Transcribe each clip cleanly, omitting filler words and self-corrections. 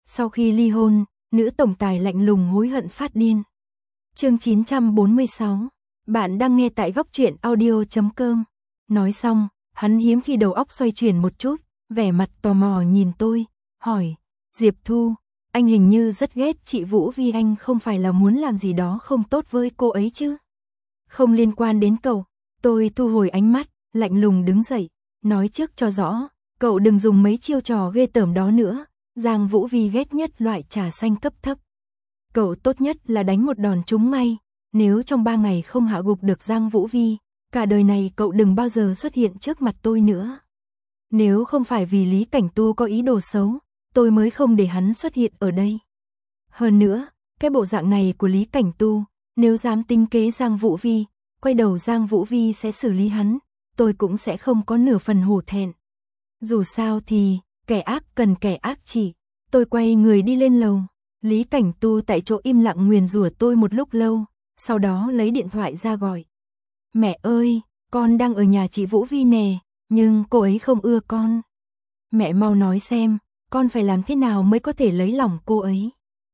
Sau khi ly hôn, nữ tổng tài lạnh lùng hối hận phát điên. Chương 946. Bạn đang nghe tại góc truyện audio.com. Nói xong, hắn hiếm khi đầu óc xoay chuyển một chút, vẻ mặt tò mò nhìn tôi, hỏi, Diệp Thu, anh hình như rất ghét chị Vũ Vi, anh không phải là muốn làm gì đó không tốt với cô ấy chứ? Không liên quan đến cậu. Tôi thu hồi ánh mắt, lạnh lùng đứng dậy, nói trước cho rõ, cậu đừng dùng mấy chiêu trò ghê tởm đó nữa. Giang Vũ Vi ghét nhất loại trà xanh cấp thấp. Cậu tốt nhất là đánh một đòn trúng ngay, nếu trong 3 ngày không hạ gục được Giang Vũ Vi, cả đời này cậu đừng bao giờ xuất hiện trước mặt tôi nữa. Nếu không phải vì Lý Cảnh Tu có ý đồ xấu, tôi mới không để hắn xuất hiện ở đây. Hơn nữa, cái bộ dạng này của Lý Cảnh Tu, nếu dám tính kế Giang Vũ Vi, quay đầu Giang Vũ Vi sẽ xử lý hắn, tôi cũng sẽ không có nửa phần hổ thẹn. Dù sao thì, kẻ ác cần kẻ ác chỉ. Tôi quay người đi lên lầu. Lý Cảnh Tu tại chỗ im lặng nguyền rủa tôi một lúc lâu, sau đó lấy điện thoại ra gọi. Mẹ ơi, con đang ở nhà chị Vũ Vi nè, nhưng cô ấy không ưa con. Mẹ mau nói xem, con phải làm thế nào mới có thể lấy lòng cô ấy.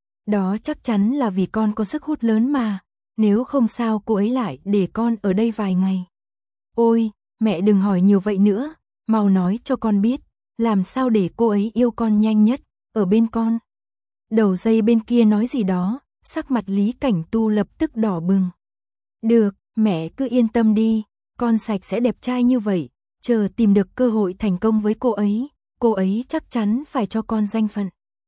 Đó chắc chắn là vì con có sức hút lớn mà, nếu không sao cô ấy lại để con ở đây vài ngày. Ôi, mẹ đừng hỏi nhiều vậy nữa, mau nói cho con biết, làm sao để cô ấy yêu con nhanh nhất, ở bên con. Đầu dây bên kia nói gì đó, sắc mặt Lý Cảnh Tu lập tức đỏ bừng. Được, mẹ cứ yên tâm đi, con sạch sẽ đẹp trai như vậy, chờ tìm được cơ hội thành công với cô ấy chắc chắn phải cho con danh phận.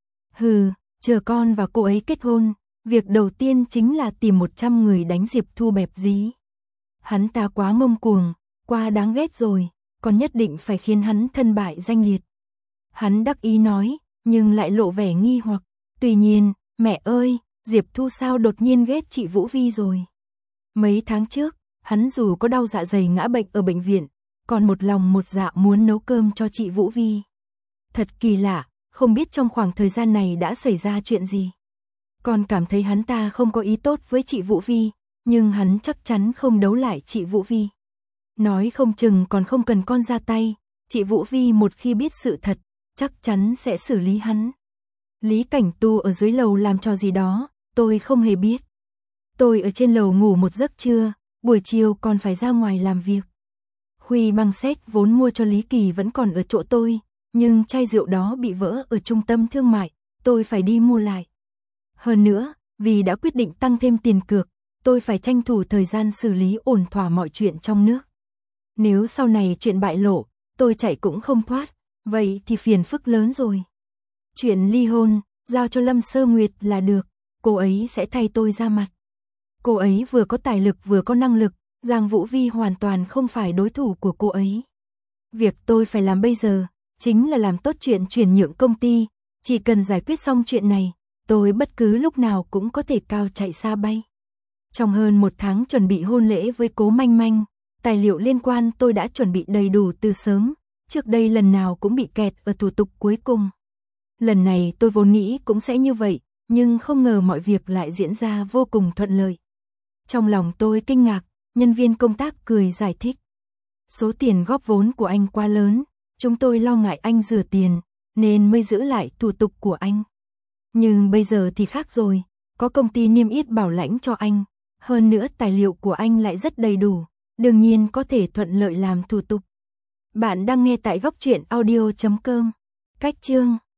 Hừ, chờ con và cô ấy kết hôn, việc đầu tiên chính là tìm 100 người đánh Diệp Thu bẹp dí. Hắn ta quá ngông cuồng, quá đáng ghét rồi, con nhất định phải khiến hắn thân bại danh liệt. Hắn đắc ý nói, nhưng lại lộ vẻ nghi hoặc. Tuy nhiên, mẹ ơi, Diệp Thu sao đột nhiên ghét chị Vũ Vi rồi? Mấy tháng trước, hắn dù có đau dạ dày ngã bệnh ở bệnh viện, còn một lòng một dạ muốn nấu cơm cho chị Vũ Vi. Thật kỳ lạ, không biết trong khoảng thời gian này đã xảy ra chuyện gì. Con cảm thấy hắn ta không có ý tốt với chị Vũ Vi, nhưng hắn chắc chắn không đấu lại chị Vũ Vi. Nói không chừng còn không cần con ra tay, chị Vũ Vi một khi biết sự thật, chắc chắn sẽ xử lý hắn. Lý Cảnh Tu ở dưới lầu làm trò gì đó, tôi không hề biết. Tôi ở trên lầu ngủ một giấc trưa, buổi chiều còn phải ra ngoài làm việc. Khuy măng xét vốn mua cho Lý Kỳ vẫn còn ở chỗ tôi, nhưng chai rượu đó bị vỡ ở trung tâm thương mại, tôi phải đi mua lại. Hơn nữa, vì đã quyết định tăng thêm tiền cược, tôi phải tranh thủ thời gian xử lý ổn thỏa mọi chuyện trong nước. Nếu sau này chuyện bại lộ, tôi chạy cũng không thoát, vậy thì phiền phức lớn rồi. Chuyện ly hôn, giao cho Lâm Sơ Nguyệt là được, cô ấy sẽ thay tôi ra mặt. Cô ấy vừa có tài lực vừa có năng lực, Giang Vũ Vi hoàn toàn không phải đối thủ của cô ấy. Việc tôi phải làm bây giờ, chính là làm tốt chuyện chuyển nhượng công ty, chỉ cần giải quyết xong chuyện này, tôi bất cứ lúc nào cũng có thể cao chạy xa bay. Trong hơn 1 tháng chuẩn bị hôn lễ với Cố Manh Manh, tài liệu liên quan tôi đã chuẩn bị đầy đủ từ sớm, trước đây lần nào cũng bị kẹt ở thủ tục cuối cùng. Lần này tôi vốn nghĩ cũng sẽ như vậy, nhưng không ngờ mọi việc lại diễn ra vô cùng thuận lợi. Trong lòng tôi kinh ngạc, nhân viên công tác cười giải thích. Số tiền góp vốn của anh quá lớn, chúng tôi lo ngại anh rửa tiền, nên mới giữ lại thủ tục của anh. Nhưng bây giờ thì khác rồi, có công ty niêm yết bảo lãnh cho anh, hơn nữa tài liệu của anh lại rất đầy đủ, đương nhiên có thể thuận lợi làm thủ tục. Bạn đang nghe tại góc truyện audio.com. Cách chương